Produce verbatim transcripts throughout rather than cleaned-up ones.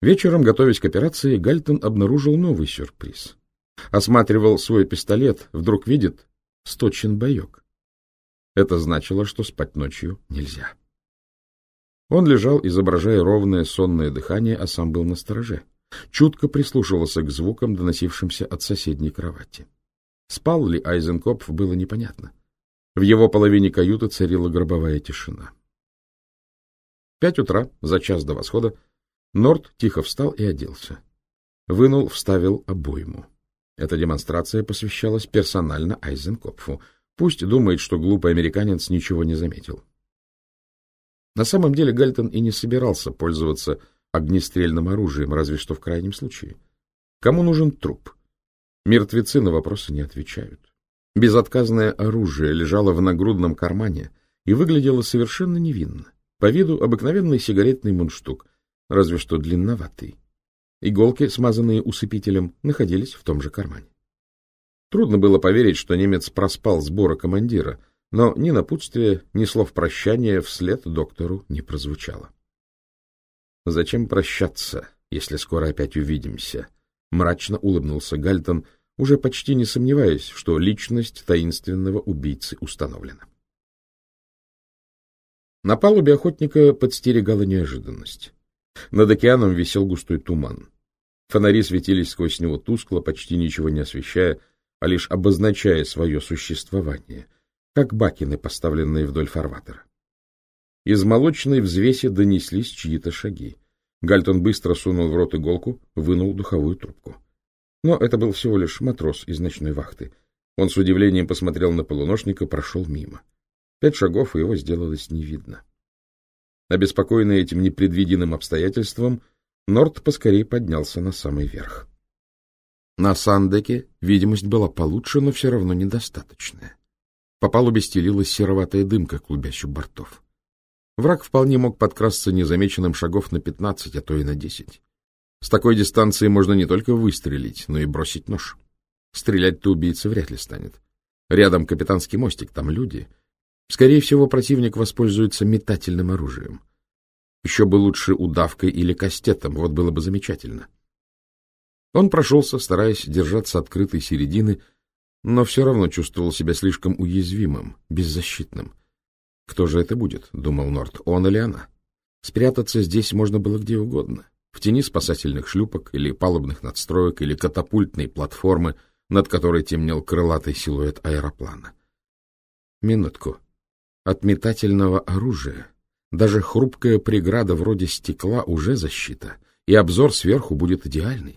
Вечером, готовясь к операции, Гальтон обнаружил новый сюрприз. Осматривал свой пистолет, вдруг видит — сточен боек. Это значило, что спать ночью нельзя. Он лежал, изображая ровное сонное дыхание, а сам был настороже. Чутко прислушивался к звукам, доносившимся от соседней кровати. Спал ли Айзенкопф, было непонятно. В его половине каюты царила гробовая тишина. В пять утра, за час до восхода, Норд тихо встал и оделся. Вынул, вставил обойму. Эта демонстрация посвящалась персонально Айзенкопфу. Пусть думает, что глупый американец ничего не заметил. На самом деле Гальтон и не собирался пользоваться огнестрельным оружием, разве что в крайнем случае. Кому нужен труп? Мертвецы на вопросы не отвечают. Безотказное оружие лежало в нагрудном кармане и выглядело совершенно невинно. По виду обыкновенный сигаретный мундштук, разве что длинноватый. Иголки, смазанные усыпителем, находились в том же кармане. Трудно было поверить, что немец проспал сборы командира, но ни напутствия, ни слов прощания вслед доктору не прозвучало. «Зачем прощаться, если скоро опять увидимся?» — мрачно улыбнулся Гальтон, уже почти не сомневаясь, что личность таинственного убийцы установлена. На палубе охотника подстерегала неожиданность. Над океаном висел густой туман. Фонари светились сквозь него тускло, почти ничего не освещая, а лишь обозначая свое существование, как бакины, поставленные вдоль фарватера. Из молочной взвеси донеслись чьи-то шаги. Гальтон быстро сунул в рот иголку, вынул духовую трубку. Но это был всего лишь матрос из ночной вахты. Он с удивлением посмотрел на полуношника, прошел мимо. Пять шагов, и его сделалось не видно. Обеспокоенный этим непредвиденным обстоятельством, Норд поскорее поднялся на самый верх. На сандеке видимость была получше, но все равно недостаточная. По палубе стелилась сероватая дымка, клубясь у бортов. Враг вполне мог подкрасться незамеченным шагов на пятнадцать, а то и на десять. С такой дистанции можно не только выстрелить, но и бросить нож. Стрелять-то убийца вряд ли станет. Рядом капитанский мостик, там люди. Скорее всего, противник воспользуется метательным оружием. Еще бы лучше удавкой или кастетом, вот было бы замечательно. Он прошелся, стараясь держаться открытой середины, но все равно чувствовал себя слишком уязвимым, беззащитным. «Кто же это будет?» — думал Норд. «Он или она?» Спрятаться здесь можно было где угодно. В тени спасательных шлюпок или палубных надстроек или катапультной платформы, над которой темнел крылатый силуэт аэроплана. Минутку. От метательного оружия даже хрупкая преграда вроде стекла уже защита, и обзор сверху будет идеальный.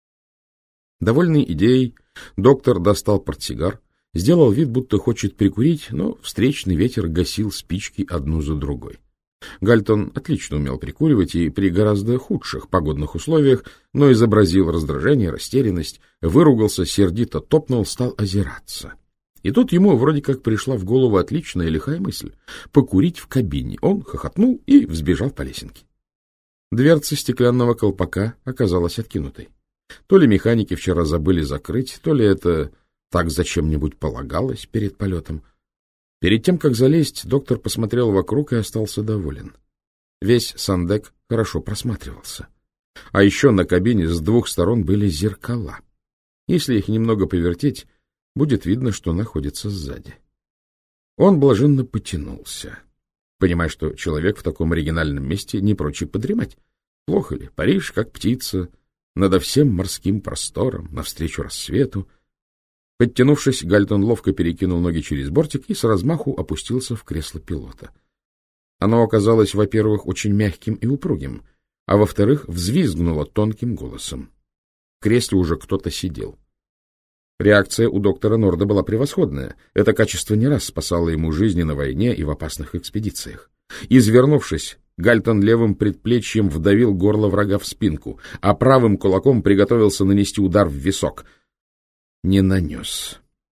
Довольный идеей, доктор достал портсигар, сделал вид, будто хочет прикурить, но встречный ветер гасил спички одну за другой. Гальтон отлично умел прикуривать и при гораздо худших погодных условиях, но изобразил раздражение, растерянность, выругался, сердито топнул, стал озираться. И тут ему вроде как пришла в голову отличная лихая мысль — покурить в кабине. Он хохотнул и взбежал по лесенке. Дверца стеклянного колпака оказалась откинутой. То ли механики вчера забыли закрыть, то ли это так зачем-нибудь полагалось перед полетом. Перед тем, как залезть, доктор посмотрел вокруг и остался доволен. Весь сандек хорошо просматривался. А еще на кабине с двух сторон были зеркала. Если их немного повертеть, будет видно, что находится сзади. Он блаженно потянулся, понимая, что человек в таком оригинальном месте не прочь подремать. Плохо ли? Париж, как птица, надо всем морским просторам, навстречу рассвету. Подтянувшись, Гальтон ловко перекинул ноги через бортик и с размаху опустился в кресло пилота. Оно оказалось, во-первых, очень мягким и упругим, а во-вторых, взвизгнуло тонким голосом. В кресле уже кто-то сидел. Реакция у доктора Норда была превосходная. Это качество не раз спасало ему жизни на войне и в опасных экспедициях. Извернувшись, Гальтон левым предплечьем вдавил горло врага в спинку, а правым кулаком приготовился нанести удар в висок. Не нанес.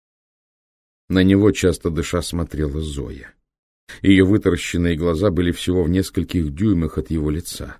На него, часто дыша, смотрела Зоя. Ее вытаращенные глаза были всего в нескольких дюймах от его лица.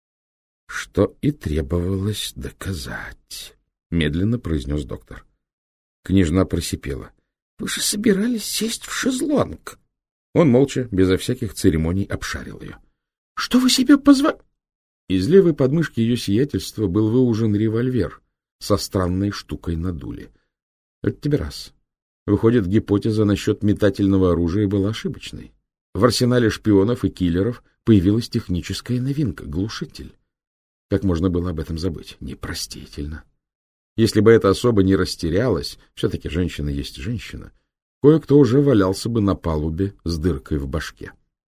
Что и требовалось доказать, — медленно произнес доктор. Княжна просипела. — Вы же собирались сесть в шезлонг. Он молча, безо всяких церемоний, обшарил ее. — Что вы себе позволяете? Из левой подмышки ее сиятельства был выужен револьвер со странной штукой на дуле. Это тебе раз. Выходит, гипотеза насчет метательного оружия была ошибочной. В арсенале шпионов и киллеров появилась техническая новинка — глушитель. Как можно было об этом забыть? Непростительно. Если бы эта особа не растерялась, все-таки женщина есть женщина, кое-кто уже валялся бы на палубе с дыркой в башке.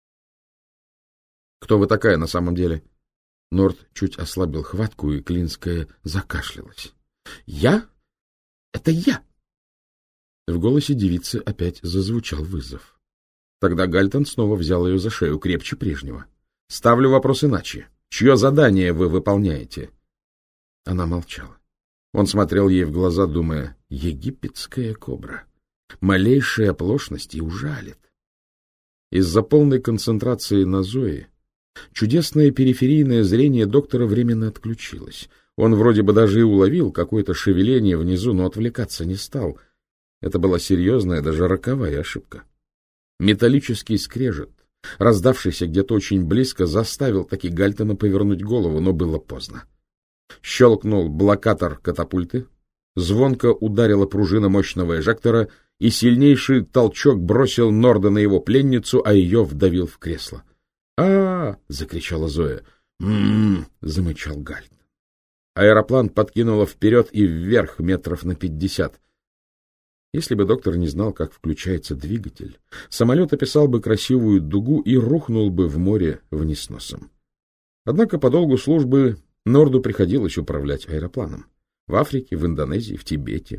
— Кто вы такая на самом деле? Норд чуть ослабил хватку, и Клинская закашлялась. — Я? Это я! В голосе девицы опять зазвучал вызов. Тогда Гальтон снова взял ее за шею, крепче прежнего. — Ставлю вопрос иначе. Чье задание вы выполняете? Она молчала. Он смотрел ей в глаза, думая: египетская кобра. Малейшая оплошность и ужалит. Из-за полной концентрации на Зое чудесное периферийное зрение доктора временно отключилось. Он вроде бы даже и уловил какое-то шевеление внизу, но отвлекаться не стал. Это была серьезная, даже роковая ошибка. Металлический скрежет, раздавшийся где-то очень близко, заставил таки Гальтона повернуть голову, но было поздно. Щелкнул блокатор катапульты, звонко ударила пружина мощного эжектора, и сильнейший толчок бросил Норда на его пленницу, а ее вдавил в кресло. «А-а-а!» — закричала Зоя. «М-м-м!» — замычал Гальтон. Аэроплан подкинуло вперед и вверх метров на пятьдесят. Если бы доктор не знал, как включается двигатель, самолет описал бы красивую дугу и рухнул бы в море вниз носом. Однако по долгу службы Норду приходилось управлять аэропланом. В Африке, в Индонезии, в Тибете.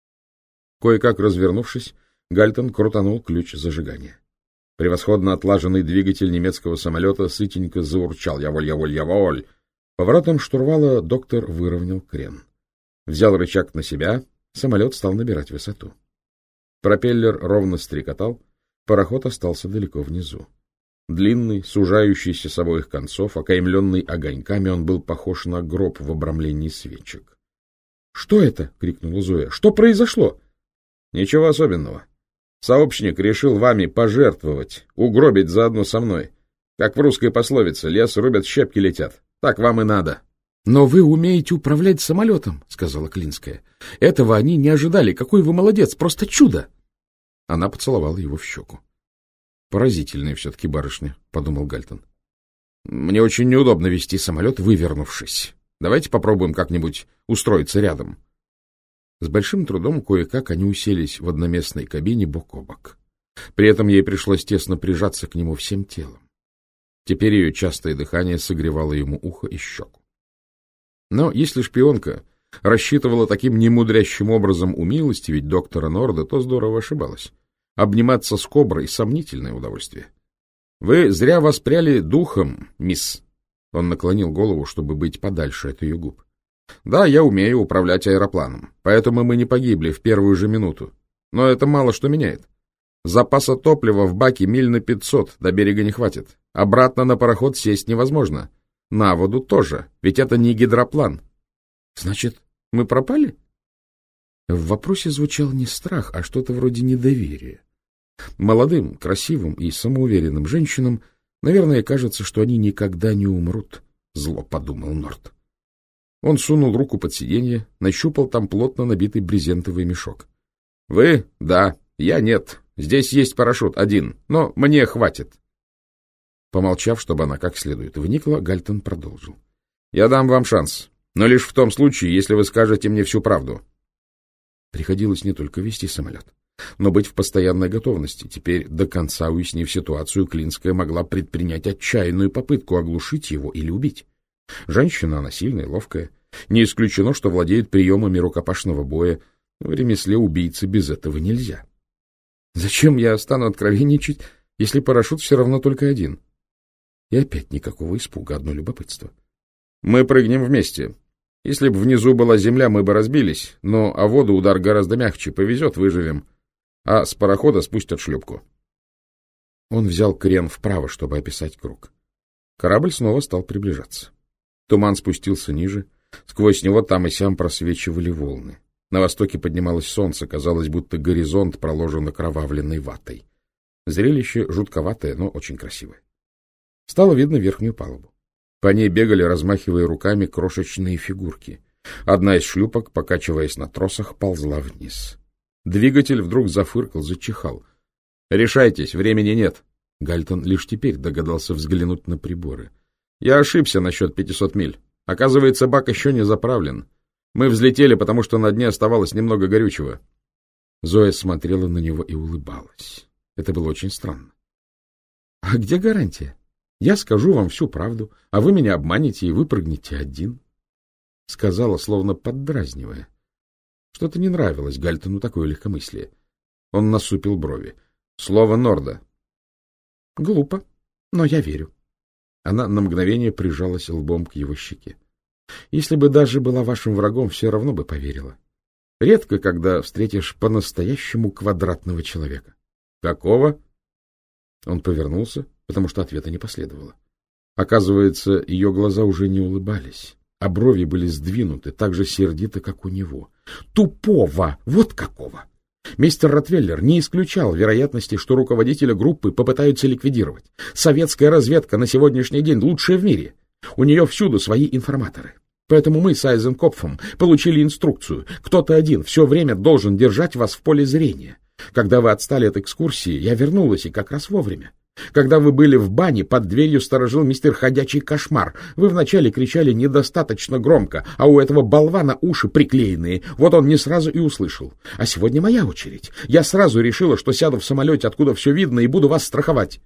Кое-как развернувшись, Гальтон крутанул ключ зажигания. Превосходно отлаженный двигатель немецкого самолета сытенько заурчал: «Яволь, яволь, яволь!». Поворотом штурвала доктор выровнял крен. Взял рычаг на себя, самолет стал набирать высоту. Пропеллер ровно стрекотал, пароход остался далеко внизу. Длинный, сужающийся с обоих концов, окаймленный огоньками, он был похож на гроб в обрамлении свечек. — Что это? — крикнула Зоя. — Что произошло? — Ничего особенного. Сообщник решил вами пожертвовать, угробить заодно со мной. Как в русской пословице: лес рубят, щепки летят. Так вам и надо. — Но вы умеете управлять самолетом, — сказала Клинская. — Этого они не ожидали. Какой вы молодец, просто чудо! Она поцеловала его в щеку. — Поразительная все-таки барышня, — подумал Гальтон. — Мне очень неудобно вести самолет, вывернувшись. Давайте попробуем как-нибудь устроиться рядом. С большим трудом кое-как они уселись в одноместной кабине бок о бок. При этом ей пришлось тесно прижаться к нему всем телом. Теперь ее частое дыхание согревало ему ухо и щеку. Но если шпионка рассчитывала таким немудрящим образом умилостивить доктора Норда, то здорово ошибалась. Обниматься с коброй — сомнительное удовольствие. — Вы зря воспряли духом, мисс. Он наклонил голову, чтобы быть подальше от ее губ. — Да, я умею управлять аэропланом, поэтому мы не погибли в первую же минуту. Но это мало что меняет. Запаса топлива в баке миль на пятьсот, до берега не хватит. Обратно на пароход сесть невозможно. На воду тоже, ведь это не гидроплан. — Значит, мы пропали? В вопросе звучал не страх, а что-то вроде недоверия. Молодым, красивым и самоуверенным женщинам, наверное, кажется, что они никогда не умрут, — зло подумал Норд. Он сунул руку под сиденье, нащупал там плотно набитый брезентовый мешок. — Вы? Да. Я нет. Здесь есть парашют один, но мне хватит. Помолчав, чтобы она как следует вникла, Гальтон продолжил. — Я дам вам шанс, но лишь в том случае, если вы скажете мне всю правду. Приходилось не только вести самолет, но быть в постоянной готовности. Теперь, до конца уяснив ситуацию, Клинская могла предпринять отчаянную попытку оглушить его или убить. Женщина, она сильная, ловкая. Не исключено, что владеет приемами рукопашного боя. В ремесле убийцы без этого нельзя. Зачем я стану откровенничать, если парашют все равно только один? И опять никакого испуга, одно любопытство. Мы прыгнем вместе. Если бы внизу была земля, мы бы разбились, но о воду удар гораздо мягче, повезет, выживем. А с парохода спустят шлюпку. Он взял крен вправо, чтобы описать круг. Корабль снова стал приближаться. Туман спустился ниже, сквозь него там и сям просвечивали волны. На востоке поднималось солнце, казалось, будто горизонт проложен окровавленной ватой. Зрелище жутковатое, но очень красивое. Стало видно верхнюю палубу. По ней бегали, размахивая руками, крошечные фигурки. Одна из шлюпок, покачиваясь на тросах, ползла вниз. Двигатель вдруг зафыркал, зачихал. — Решайтесь, времени нет. Гальтон лишь теперь догадался взглянуть на приборы. — Я ошибся насчет пятисот миль. Оказывается, бак еще не заправлен. Мы взлетели, потому что на дне оставалось немного горючего. Зоя смотрела на него и улыбалась. Это было очень странно. — А где гарантия? Я скажу вам всю правду, а вы меня обманете и выпрыгнете один. Сказала, словно поддразнивая. Что-то не нравилось Гальтону такое легкомыслие. Он насупил брови. Слово Норда. — Глупо, но я верю. Она на мгновение прижалась лбом к его щеке. — Если бы даже была вашим врагом, все равно бы поверила. Редко, когда встретишь по-настоящему квадратного человека. — Какого? Он повернулся, потому что ответа не последовало. Оказывается, ее глаза уже не улыбались, а брови были сдвинуты так же сердито, как у него. Тупого! Вот какого! Мистер Ротвеллер не исключал вероятности, что руководителя группы попытаются ликвидировать. Советская разведка на сегодняшний день лучшая в мире. У нее всюду свои информаторы. Поэтому мы с Айзенкопфом получили инструкцию. Кто-то один все время должен держать вас в поле зрения. Когда вы отстали от экскурсии, я вернулась и как раз вовремя. Когда вы были в бане, под дверью сторожил мистер Ходячий Кошмар. Вы вначале кричали недостаточно громко, а у этого болвана уши приклеенные. Вот он не сразу и услышал. А сегодня моя очередь. Я сразу решила, что сяду в самолете, откуда все видно, и буду вас страховать.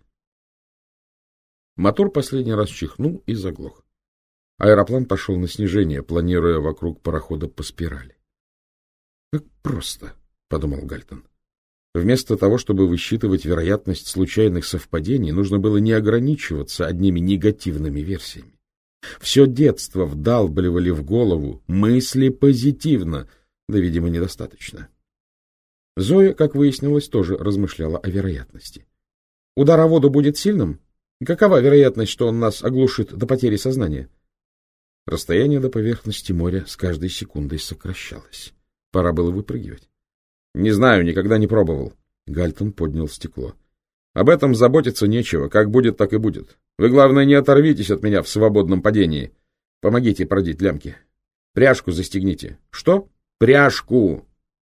Мотор последний раз чихнул и заглох. Аэроплан пошел на снижение, планируя вокруг парохода по спирали. — Как просто, — подумал Гальтон. Вместо того, чтобы высчитывать вероятность случайных совпадений, нужно было не ограничиваться одними негативными версиями. Все детство вдалбливали в голову мысли позитивно, да, видимо, недостаточно. Зоя, как выяснилось, тоже размышляла о вероятности. Удар о воду будет сильным? Какова вероятность, что он нас оглушит до потери сознания? Расстояние до поверхности моря с каждой секундой сокращалось. Пора было выпрыгивать. — Не знаю, никогда не пробовал. Гальтон поднял стекло. — Об этом заботиться нечего. Как будет, так и будет. Вы, главное, не оторвитесь от меня в свободном падении. Помогите продеть лямки. Пряжку застегните. — Что? — Пряжку!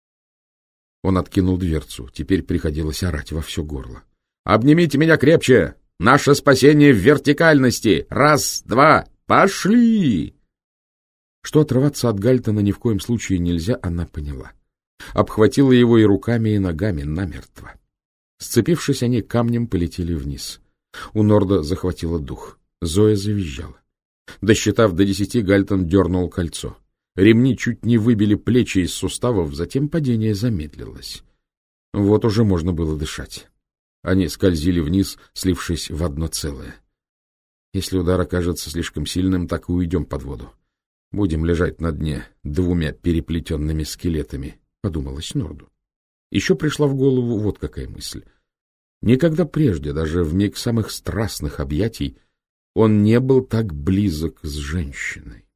Он откинул дверцу. Теперь приходилось орать во все горло. — Обнимите меня крепче! Наше спасение в вертикальности! Раз, два, пошли! Что отрываться от Гальтона ни в коем случае нельзя, она поняла. Обхватила его и руками, и ногами намертво. Сцепившись, они камнем полетели вниз. У Норда захватило дух. Зоя завизжала. Досчитав до десяти, Гальтон дернул кольцо. Ремни чуть не выбили плечи из суставов, затем падение замедлилось. Вот уже можно было дышать. Они скользили вниз, слившись в одно целое. Если удар окажется слишком сильным, так и уйдем под воду. Будем лежать на дне двумя переплетенными скелетами, — подумалось Норду. Еще пришла в голову вот какая мысль. Никогда прежде, даже в миг самых страстных объятий, он не был так близок с женщиной.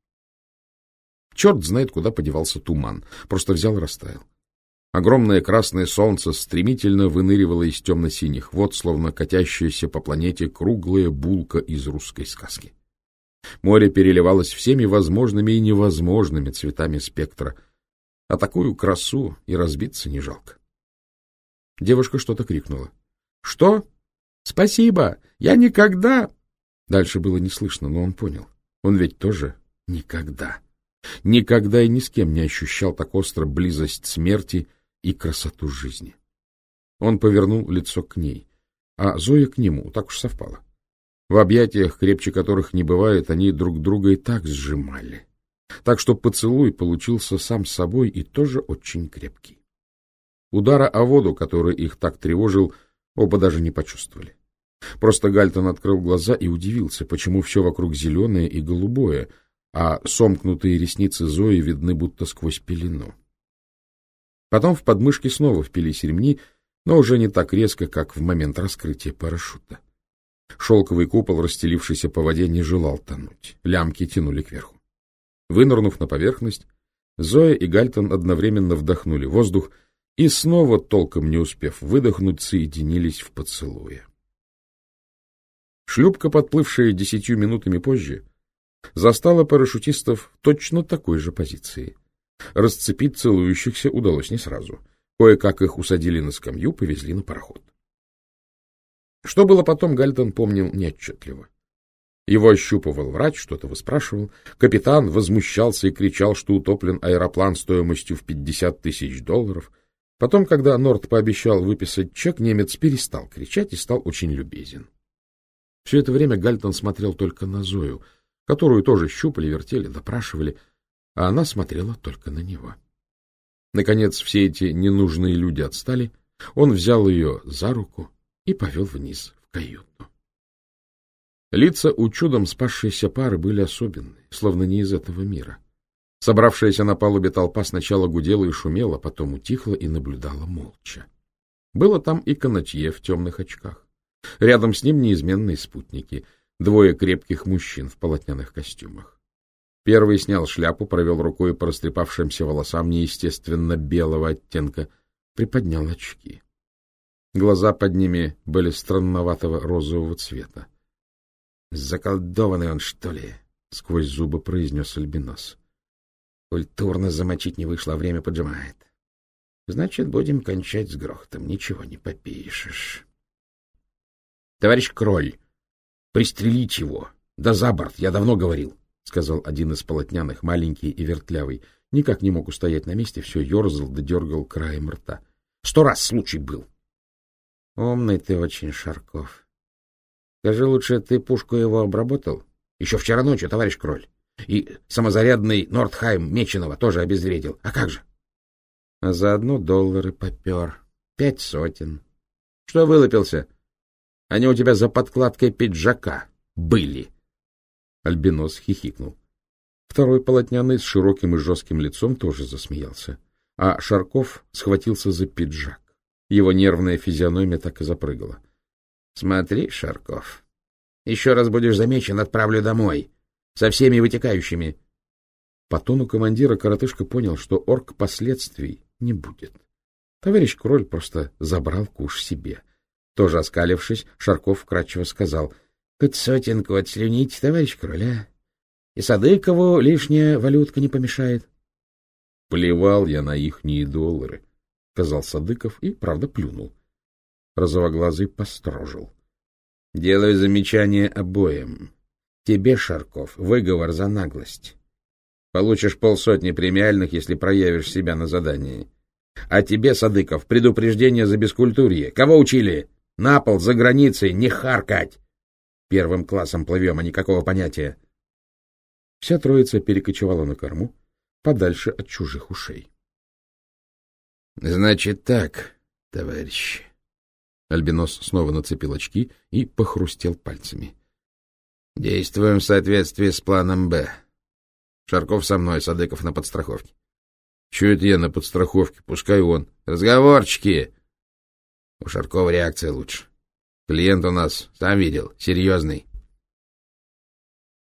Черт знает, куда подевался туман, просто взял и растаял. Огромное красное солнце стремительно выныривало из темно-синих вод, словно катящаяся по планете круглая булка из русской сказки. Море переливалось всеми возможными и невозможными цветами спектра, а такую красу и разбиться не жалко. Девушка что-то крикнула. — Что? — Спасибо! Я никогда... Дальше было не слышно, но он понял. Он ведь тоже никогда. Никогда и ни с кем не ощущал так остро близость смерти и красоту жизни. Он повернул лицо к ней, а Зоя к нему, так уж совпало. В объятиях, крепче которых не бывает, они друг друга и так сжимали. Так что поцелуй получился сам собой и тоже очень крепкий. Удара о воду, который их так тревожил, оба даже не почувствовали. Просто Гальтон открыл глаза и удивился, почему все вокруг зеленое и голубое, а сомкнутые ресницы Зои видны будто сквозь пелену. Потом в подмышки снова впились ремни, но уже не так резко, как в момент раскрытия парашюта. Шелковый купол, расстелившийся по воде, не желал тонуть. Лямки тянули кверху. Вынырнув на поверхность, Зоя и Гальтон одновременно вдохнули воздух и, снова толком не успев выдохнуть, соединились в поцелуе. Шлюпка, подплывшая десятью минутами позже, застала парашютистов в точно такой же позиции. Расцепить целующихся удалось не сразу. Кое-как их усадили на скамью, повезли на пароход. Что было потом, Гальтон помнил неотчетливо. Его ощупывал врач, что-то выспрашивал. Капитан возмущался и кричал, что утоплен аэроплан стоимостью в пятьдесят тысяч долларов. Потом, когда Норт пообещал выписать чек, немец перестал кричать и стал очень любезен. Все это время Гальтон смотрел только на Зою, которую тоже щупали, вертели, допрашивали, а она смотрела только на него. Наконец, все эти ненужные люди отстали, он взял ее за руку и повел вниз в каюту. Лица у чудом спасшейся пары были особенные, словно не из этого мира. Собравшаяся на палубе толпа сначала гудела и шумела, потом утихла и наблюдала молча. Было там и канатье в темных очках. Рядом с ним неизменные спутники, двое крепких мужчин в полотняных костюмах. Первый снял шляпу, провел рукой по растрепавшимся волосам неестественно белого оттенка, приподнял очки. Глаза под ними были странноватого розового цвета. — Заколдованный он, что ли? — сквозь зубы произнес Альбинос. — Культурно замочить не вышло, время поджимает. Значит, будем кончать с грохотом, ничего не попишешь. — Товарищ Кроль, пристрелить его, да за борт, я давно говорил, — сказал один из полотняных, маленький и вертлявый. Никак не мог устоять на месте, все ерзал да дергал краем рта. — Сто раз случай был. — Умный ты очень, Шарков. Скажи лучше, ты пушку его обработал? Еще вчера ночью, товарищ Кроль. И самозарядный Нордхайм Меченого тоже обезвредил. А как же? А заодно доллары попер. Пять сотен. Что вылупился? Они у тебя за подкладкой пиджака были. Альбинос хихикнул. Второй полотняный с широким и жестким лицом тоже засмеялся. А Шарков схватился за пиджак. Его нервная физиономия так и запрыгала. — Смотри, Шарков, еще раз будешь замечен, отправлю домой. Со всеми вытекающими. По тону командира коротышка понял, что орк последствий не будет. Товарищ Кроль просто забрал куш себе. Тоже оскалившись, Шарков вкратчиво сказал: — Хоть сотенку отслюните, товарищ Кроль, а? И Садыкову лишняя валютка не помешает. — Плевал я на ихние доллары, — сказал Садыков и, правда, плюнул. Розовоглазый построжил. — Делаю замечание обоим. Тебе, Шарков, выговор за наглость. Получишь полсотни премиальных, если проявишь себя на задании. А тебе, Садыков, предупреждение за бескультурье. Кого учили? На пол, за границей, не харкать. Первым классом плывем, а никакого понятия. Вся троица перекочевала на корму, подальше от чужих ушей. — Значит так, товарищи. Альбинос снова нацепил очки и похрустел пальцами. — Действуем в соответствии с планом «Б». Шарков со мной, Садыков на подстраховке. — Чего это я на подстраховке? Пускай он. — Разговорчики! У Шаркова реакция лучше. Клиент у нас, сам видел, серьезный.